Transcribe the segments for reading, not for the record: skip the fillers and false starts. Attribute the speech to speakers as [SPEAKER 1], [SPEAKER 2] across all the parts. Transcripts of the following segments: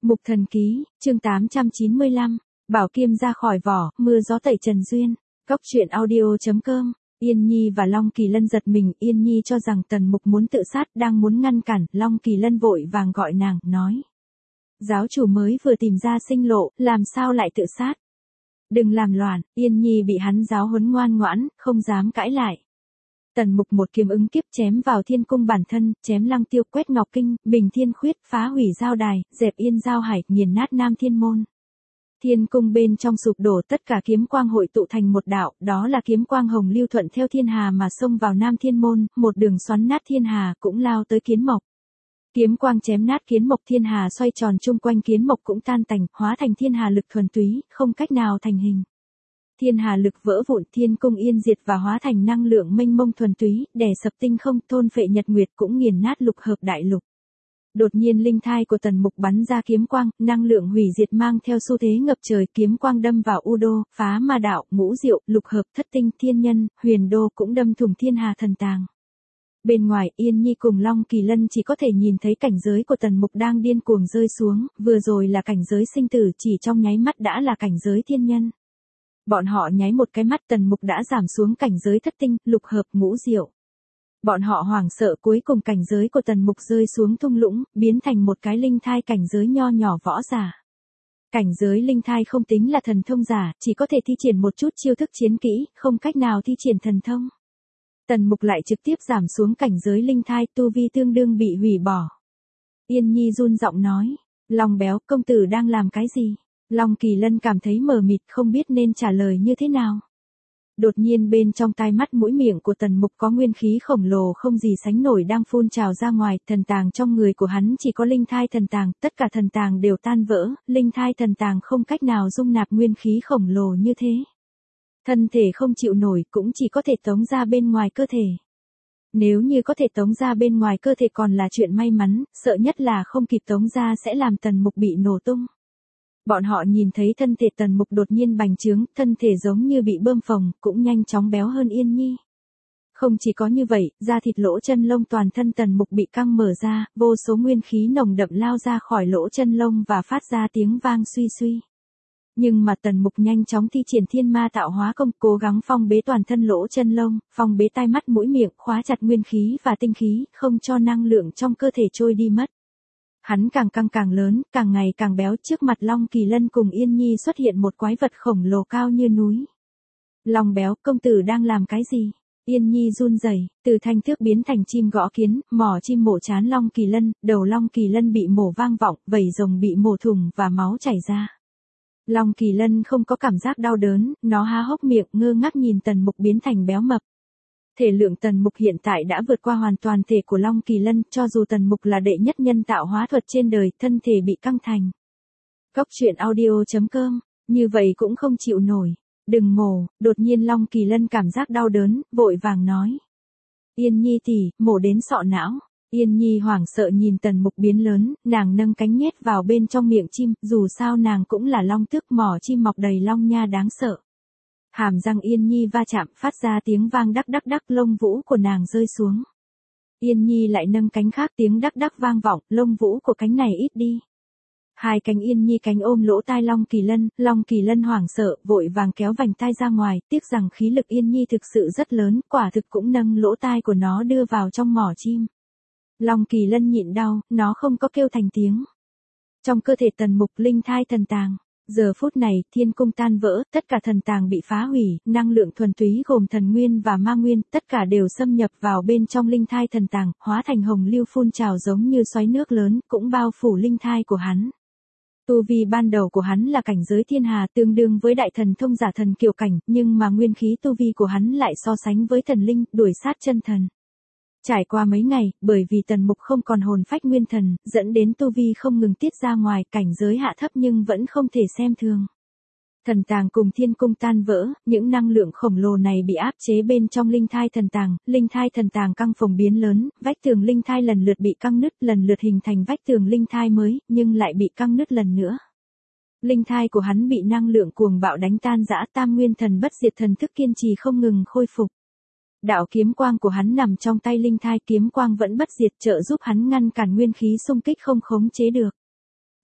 [SPEAKER 1] Mục Thần Ký, chương 895, Bảo Kiếm ra khỏi vỏ, mưa gió tẩy Trần Duyên. Cốc truyện audio.com. Yên Nhi và Long Kỳ Lân giật mình, Yên Nhi cho rằng Tần Mục muốn tự sát, đang muốn ngăn cản, Long Kỳ Lân vội vàng gọi nàng, nói. Giáo chủ mới vừa tìm ra sinh lộ, làm sao lại tự sát? Đừng làm loạn, Yên Nhi bị hắn giáo huấn ngoan ngoãn, không dám cãi lại. Tần Mục một kiếm ứng kiếp chém vào thiên cung bản thân, chém Lăng Tiêu, quét Ngọc Kinh, bình thiên khuyết, phá hủy giao đài, dẹp yên giao hải, nghiền nát Nam Thiên Môn. Thiên cung bên trong sụp đổ, tất cả kiếm quang hội tụ thành một đạo, đó là kiếm quang hồng lưu thuận theo thiên hà mà xông vào Nam Thiên Môn, một đường xoắn nát thiên hà cũng lao tới kiến mộc. Kiếm quang chém nát kiến mộc, thiên hà xoay tròn chung quanh kiến mộc cũng tan tành, hóa thành thiên hà lực thuần túy, không cách nào thành hình. Thiên hà lực vỡ vụn, thiên cung yên diệt và hóa thành năng lượng mênh mông thuần túy, đè sập tinh không, thôn phệ nhật nguyệt cũng nghiền nát lục hợp đại lục. Đột nhiên linh thai của Tần Mục bắn ra kiếm quang, năng lượng hủy diệt mang theo xu thế ngập trời, kiếm quang đâm vào U Đô, phá ma đạo, ngũ diệu, lục hợp, thất tinh, thiên nhân, huyền đô cũng đâm thủng thiên hà thần tàng. Bên ngoài, Yên Nhi cùng Long Kỳ Lân chỉ có thể nhìn thấy cảnh giới của Tần Mục đang điên cuồng rơi xuống, vừa rồi là cảnh giới sinh tử, chỉ trong nháy mắt đã là cảnh giới thiên nhân. Bọn họ nháy một cái mắt, Tần Mục đã giảm xuống cảnh giới thất tinh, lục hợp, ngũ diệu. Bọn họ hoảng sợ, cuối cùng cảnh giới của Tần Mục rơi xuống thung lũng, biến thành một cái linh thai cảnh giới nho nhỏ võ giả. Cảnh giới linh thai không tính là thần thông giả, chỉ có thể thi triển một chút chiêu thức chiến kỹ, không cách nào thi triển thần thông. Tần Mục lại trực tiếp giảm xuống cảnh giới linh thai, tu vi tương đương bị hủy bỏ. Yên Nhi run giọng nói, Long béo, công tử đang làm cái gì? Long Kỳ Lân cảm thấy mờ mịt, không biết nên trả lời như thế nào. Đột nhiên bên trong tai mắt mũi miệng của Tần Mục có nguyên khí khổng lồ không gì sánh nổi đang phun trào ra ngoài, thần tàng trong người của hắn chỉ có linh thai thần tàng, tất cả thần tàng đều tan vỡ, linh thai thần tàng không cách nào dung nạp nguyên khí khổng lồ như thế. Thân thể không chịu nổi cũng chỉ có thể tống ra bên ngoài cơ thể. Nếu như có thể tống ra bên ngoài cơ thể còn là chuyện may mắn, sợ nhất là không kịp tống ra sẽ làm Tần Mục bị nổ tung. Bọn họ nhìn thấy thân thể Tần Mục đột nhiên bành trướng, thân thể giống như bị bơm phồng, cũng nhanh chóng béo hơn Yên Nhi. Không chỉ có như vậy, da thịt lỗ chân lông toàn thân Tần Mục bị căng mở ra, vô số nguyên khí nồng đậm lao ra khỏi lỗ chân lông và phát ra tiếng vang suy suy. Nhưng mà Tần Mục nhanh chóng thi triển thiên ma tạo hóa công, cố gắng phong bế toàn thân lỗ chân lông, phong bế tai mắt mũi miệng, khóa chặt nguyên khí và tinh khí, không cho năng lượng trong cơ thể trôi đi mất. Hắn càng căng càng lớn, càng ngày càng béo, trước mặt Long Kỳ Lân cùng Yên Nhi xuất hiện một quái vật khổng lồ cao như núi. Long béo, công tử đang làm cái gì? Yên Nhi run rẩy, từ thanh thước biến thành chim gõ kiến, mỏ chim mổ trán Long Kỳ Lân, đầu Long Kỳ Lân bị mổ vang vọng, vảy rồng bị mổ thủng và máu chảy ra. Long Kỳ Lân không có cảm giác đau đớn, nó há hốc miệng ngơ ngác nhìn Tần Mục biến thành béo mập. Thể lượng Tần Mục hiện tại đã vượt qua hoàn toàn thể của Long Kỳ Lân, cho dù Tần Mục là đệ nhất nhân tạo hóa thuật trên đời, thân thể bị căng thành. Cốc truyện audio.com, như vậy cũng không chịu nổi. Đừng mổ, đột nhiên Long Kỳ Lân cảm giác đau đớn, vội vàng nói. Yên Nhi tỷ, mổ đến sọ não. Yên Nhi hoảng sợ nhìn Tần Mục biến lớn, nàng nâng cánh nhét vào bên trong miệng chim, dù sao nàng cũng là long tước, mỏ chim mọc đầy long nha đáng sợ. Hàm răng Yên Nhi va chạm, phát ra tiếng vang đắc đắc đắc, lông vũ của nàng rơi xuống. Yên Nhi lại nâng cánh khác, tiếng đắc đắc vang vọng, lông vũ của cánh này ít đi. Hai cánh Yên Nhi cánh ôm lỗ tai Long Kỳ Lân hoảng sợ, vội vàng kéo vành tai ra ngoài, tiếc rằng khí lực Yên Nhi thực sự rất lớn, quả thực cũng nâng lỗ tai của nó đưa vào trong mỏ chim. Long Kỳ Lân nhịn đau, nó không có kêu thành tiếng. Trong cơ thể Tần Mục linh thai thần tàng. Giờ phút này, thiên cung tan vỡ, tất cả thần tàng bị phá hủy, năng lượng thuần túy gồm thần nguyên và ma nguyên, tất cả đều xâm nhập vào bên trong linh thai thần tàng, hóa thành hồng lưu phun trào giống như xoáy nước lớn, cũng bao phủ linh thai của hắn. Tu vi ban đầu của hắn là cảnh giới thiên hà, tương đương với đại thần thông giả thần kiều cảnh, nhưng mà nguyên khí tu vi của hắn lại so sánh với thần linh, đuổi sát chân thần. Trải qua mấy ngày, bởi vì Tần Mục không còn hồn phách nguyên thần, dẫn đến tu vi không ngừng tiết ra ngoài, cảnh giới hạ thấp nhưng vẫn không thể xem thường. Thần tàng cùng thiên cung tan vỡ, những năng lượng khổng lồ này bị áp chế bên trong linh thai thần tàng căng phồng biến lớn, vách tường linh thai lần lượt bị căng nứt, lần lượt hình thành vách tường linh thai mới, nhưng lại bị căng nứt lần nữa. Linh thai của hắn bị năng lượng cuồng bạo đánh tan rã, tam nguyên thần bất diệt thần thức kiên trì không ngừng khôi phục. Đạo kiếm quang của hắn nằm trong tay linh thai, kiếm quang vẫn bất diệt, trợ giúp hắn ngăn cản nguyên khí xung kích không khống chế được.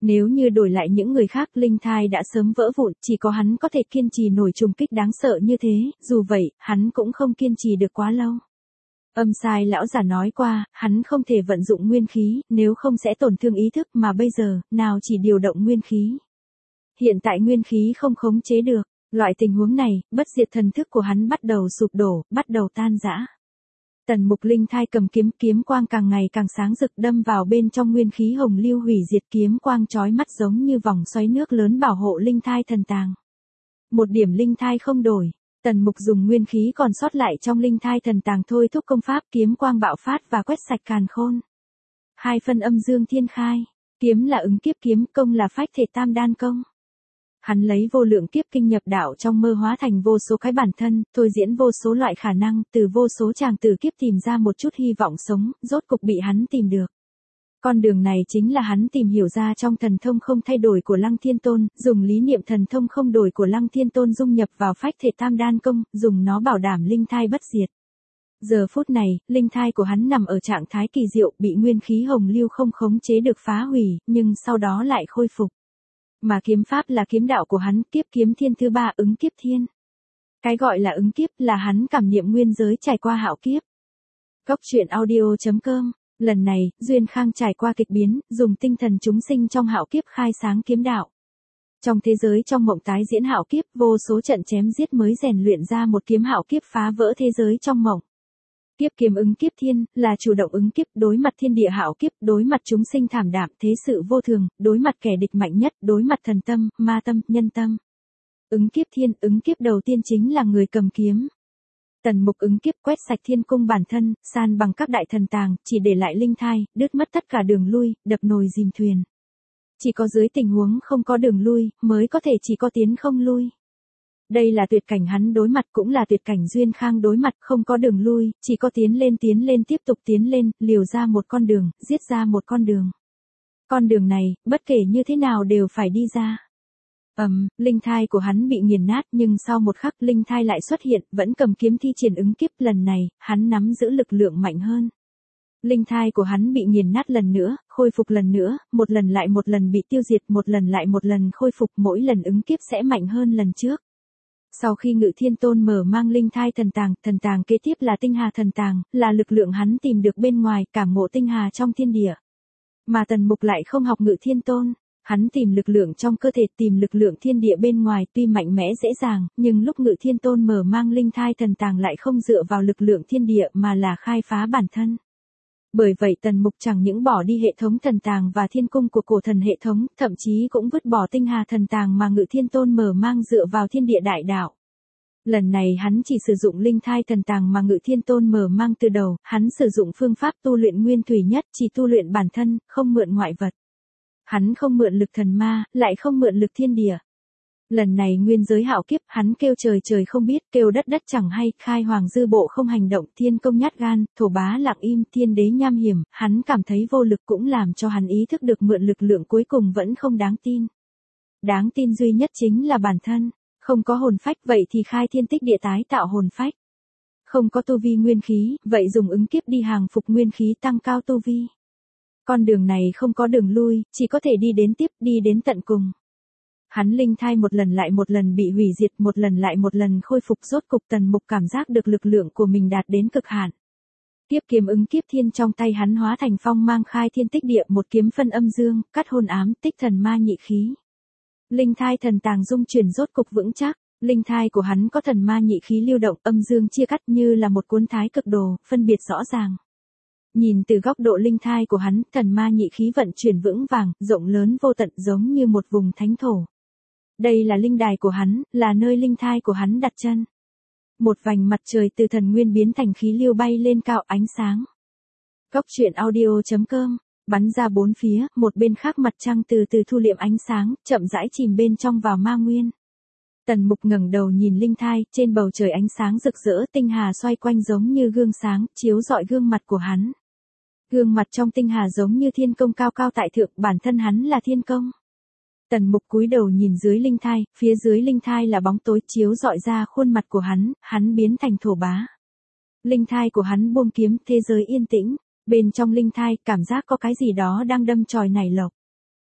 [SPEAKER 1] Nếu như đổi lại những người khác, linh thai đã sớm vỡ vụn, chỉ có hắn có thể kiên trì nổi trùng kích đáng sợ như thế, dù vậy, hắn cũng không kiên trì được quá lâu. Âm sai lão giả nói qua, hắn không thể vận dụng nguyên khí, nếu không sẽ tổn thương ý thức, mà bây giờ, nào chỉ điều động nguyên khí. Hiện tại nguyên khí không khống chế được, loại tình huống này, bất diệt thần thức của hắn bắt đầu sụp đổ, bắt đầu tan rã. Tần Mục linh thai cầm kiếm, kiếm quang càng ngày càng sáng rực đâm vào bên trong nguyên khí hồng lưu hủy diệt, kiếm quang chói mắt giống như vòng xoáy nước lớn bảo hộ linh thai thần tàng. Một điểm linh thai không đổi. Tần Mục dùng nguyên khí còn sót lại trong linh thai thần tàng thôi thúc công pháp, kiếm quang bạo phát và quét sạch càn khôn. Hai phân âm dương thiên khai, kiếm là ứng kiếp kiếm, công là phách thể tam đan công. Hắn lấy vô lượng kiếp kinh nhập đạo trong mơ hóa thành vô số cái bản thân, thôi diễn vô số loại khả năng, từ vô số tràng tử kiếp tìm ra một chút hy vọng sống, rốt cục bị hắn tìm được. Con đường này chính là hắn tìm hiểu ra trong thần thông không thay đổi của Lăng Thiên Tôn, dùng lý niệm thần thông không đổi của Lăng Thiên Tôn dung nhập vào phách thể tam đan công, dùng nó bảo đảm linh thai bất diệt. Giờ phút này, linh thai của hắn nằm ở trạng thái kỳ diệu, bị nguyên khí hồng lưu không khống chế được phá hủy, nhưng sau đó lại khôi phục. Mà kiếm pháp là kiếm đạo của hắn, kiếp kiếm thiên thứ 3 ứng kiếp thiên. Cái gọi là ứng kiếp là hắn cảm niệm nguyên giới trải qua hạo kiếp. Cốc truyện audio.com. Lần này, Duyên Khang trải qua kịch biến, dùng tinh thần chúng sinh trong hạo kiếp khai sáng kiếm đạo. Trong thế giới trong mộng tái diễn hạo kiếp, vô số trận chém giết mới rèn luyện ra một kiếm hạo kiếp phá vỡ thế giới trong mộng. Kiếp kiếm ứng kiếp thiên, là chủ động ứng kiếp, đối mặt thiên địa hạo kiếp, đối mặt chúng sinh thảm đạm, thế sự vô thường, đối mặt kẻ địch mạnh nhất, đối mặt thần tâm, ma tâm, nhân tâm. Ứng kiếp thiên, ứng kiếp đầu tiên chính là người cầm kiếm. Tần Mục ứng kiếp quét sạch thiên cung bản thân, san bằng các đại thần tàng, chỉ để lại linh thai, đứt mất tất cả đường lui, đập nồi dìm thuyền. Chỉ có dưới tình huống không có đường lui, mới có thể chỉ có tiến không lui. Đây là tuyệt cảnh hắn đối mặt, cũng là tuyệt cảnh Duyên Khang đối mặt, không có đường lui, chỉ có tiến lên tiếp tục tiến lên, liều ra một con đường, giết ra một con đường. Con đường này, bất kể như thế nào đều phải đi ra. Linh thai của hắn bị nghiền nát, nhưng sau một khắc linh thai lại xuất hiện, vẫn cầm kiếm thi triển ứng kiếp, lần này, hắn nắm giữ lực lượng mạnh hơn. Linh thai của hắn bị nghiền nát lần nữa, khôi phục lần nữa, một lần lại một lần bị tiêu diệt, một lần lại một lần khôi phục, mỗi lần ứng kiếp sẽ mạnh hơn lần trước. Sau khi Ngự Thiên Tôn mở mang linh thai thần tàng kế tiếp là tinh hà thần tàng, là lực lượng hắn tìm được bên ngoài, cảm ngộ tinh hà trong thiên địa. Mà Tần Mục lại không học Ngự Thiên Tôn. Hắn tìm lực lượng trong cơ thể, tìm lực lượng thiên địa bên ngoài, tuy mạnh mẽ dễ dàng, nhưng lúc Ngự Thiên Tôn mở mang linh thai thần tàng lại không dựa vào lực lượng thiên địa mà là khai phá bản thân. Bởi vậy Tần Mục chẳng những bỏ đi hệ thống thần tàng và thiên cung của cổ thần hệ thống, thậm chí cũng vứt bỏ tinh hà thần tàng mà Ngự Thiên Tôn mở mang dựa vào thiên địa đại đạo. Lần này hắn chỉ sử dụng linh thai thần tàng mà Ngự Thiên Tôn mở mang từ đầu, hắn sử dụng phương pháp tu luyện nguyên thủy nhất, chỉ tu luyện bản thân, không mượn ngoại vật. Hắn không mượn lực thần ma, lại không mượn lực thiên địa. Lần này nguyên giới hạo kiếp, hắn kêu trời trời không biết, kêu đất đất chẳng hay, khai hoàng dư bộ không hành động, thiên công nhát gan, thổ bá lặng im, thiên đế nham hiểm, hắn cảm thấy vô lực cũng làm cho hắn ý thức được mượn lực lượng cuối cùng vẫn không đáng tin. Đáng tin duy nhất chính là bản thân, không có hồn phách vậy thì khai thiên tích địa tái tạo hồn phách. Không có tu vi nguyên khí, vậy dùng ứng kiếp đi hàng phục nguyên khí tăng cao tu vi. Con đường này không có đường lui, chỉ có thể đi đến tiếp, đi đến tận cùng. Hắn linh thai một lần lại một lần bị hủy diệt, một lần lại một lần khôi phục, rốt cục Tần Mục cảm giác được lực lượng của mình đạt đến cực hạn. Kiếp kiếm ứng kiếp thiên trong tay hắn hóa thành phong mang khai thiên tích địa, một kiếm phân âm dương, cắt hồn ám, tích thần ma nhị khí. Linh thai thần tàng dung chuyển rốt cục vững chắc, linh thai của hắn có thần ma nhị khí lưu động, âm dương chia cắt như là một cuốn thái cực đồ, phân biệt rõ ràng. Nhìn từ góc độ linh thai của hắn, thần ma nhị khí vận chuyển vững vàng, rộng lớn vô tận giống như một vùng thánh thổ. Đây là linh đài của hắn, là nơi linh thai của hắn đặt chân. Một vành mặt trời từ thần nguyên biến thành khí lưu bay lên cao, ánh sáng. Cốc truyện audio.com, bắn ra bốn phía, một bên khác mặt trăng từ từ thu liệm ánh sáng, chậm rãi chìm bên trong vào ma nguyên. Tần Mục ngẩng đầu nhìn linh thai, trên bầu trời ánh sáng rực rỡ, tinh hà xoay quanh giống như gương sáng, chiếu rọi gương mặt của hắn. Gương mặt trong tinh hà giống như thiên công cao cao tại thượng, bản thân hắn là thiên công. Tần Mục cúi đầu nhìn dưới linh thai, phía dưới linh thai là bóng tối chiếu rọi ra khuôn mặt của hắn biến thành thổ bá. Linh thai của hắn buông kiếm, thế giới yên tĩnh, bên trong linh thai cảm giác có cái gì đó đang đâm chồi nảy lộc.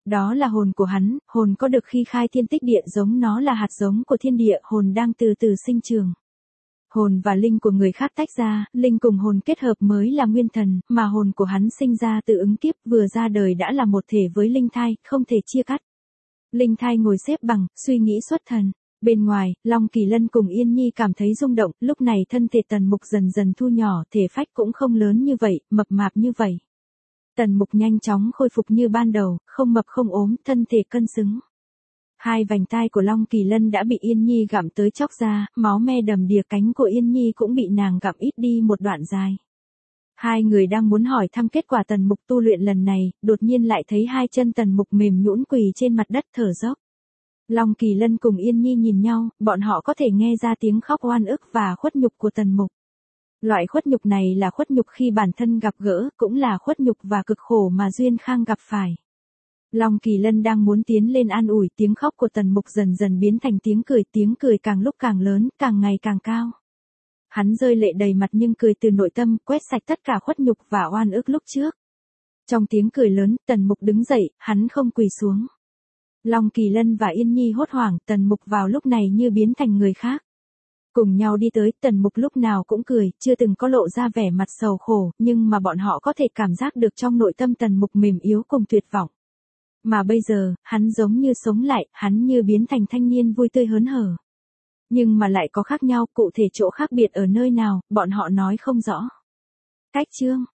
[SPEAKER 1] Đó là hồn của hắn, hồn có được khi khai thiên tích địa giống nó là hạt giống của thiên địa, hồn đang từ từ sinh trường. Hồn và linh của người khác tách ra, linh cùng hồn kết hợp mới là nguyên thần, mà hồn của hắn sinh ra từ ứng kiếp vừa ra đời đã là một thể với linh thai, không thể chia cắt. Linh thai ngồi xếp bằng, suy nghĩ xuất thần. Bên ngoài, Long Kỳ Lân cùng Yên Nhi cảm thấy rung động, lúc này thân thể Tần Mục dần dần thu nhỏ, thể phách cũng không lớn như vậy, mập mạp như vậy. Tần Mục nhanh chóng khôi phục như ban đầu, không mập không ốm, thân thể cân xứng. Hai vành tai của Long Kỳ Lân đã bị Yên Nhi gặm tới chóc ra, máu me đầm đìa, cánh của Yên Nhi cũng bị nàng gặm ít đi một đoạn dài. Hai người đang muốn hỏi thăm kết quả Tần Mục tu luyện lần này, đột nhiên lại thấy hai chân Tần Mục mềm nhũn quỳ trên mặt đất thở dốc. Long Kỳ Lân cùng Yên Nhi nhìn nhau, bọn họ có thể nghe ra tiếng khóc oan ức và khuất nhục của Tần Mục. Loại khuất nhục này là khuất nhục khi bản thân gặp gỡ, cũng là khuất nhục và cực khổ mà Duyên Khang gặp phải. Long Kỳ Lân đang muốn tiến lên an ủi, tiếng khóc của Tần Mục dần dần biến thành tiếng cười càng lúc càng lớn, càng ngày càng cao. Hắn rơi lệ đầy mặt nhưng cười từ nội tâm, quét sạch tất cả khuất nhục và oan ức lúc trước. Trong tiếng cười lớn, Tần Mục đứng dậy, hắn không quỳ xuống. Long Kỳ Lân và Yên Nhi hốt hoảng, Tần Mục vào lúc này như biến thành người khác. Cùng nhau đi tới, Tần Mục lúc nào cũng cười, chưa từng có lộ ra vẻ mặt sầu khổ, nhưng mà bọn họ có thể cảm giác được trong nội tâm Tần Mục mềm yếu cùng tuyệt vọng. Mà bây giờ, hắn giống như sống lại, hắn như biến thành thanh niên vui tươi hớn hở. Nhưng mà lại có khác nhau, cụ thể chỗ khác biệt ở nơi nào, bọn họ nói không rõ. Cách chương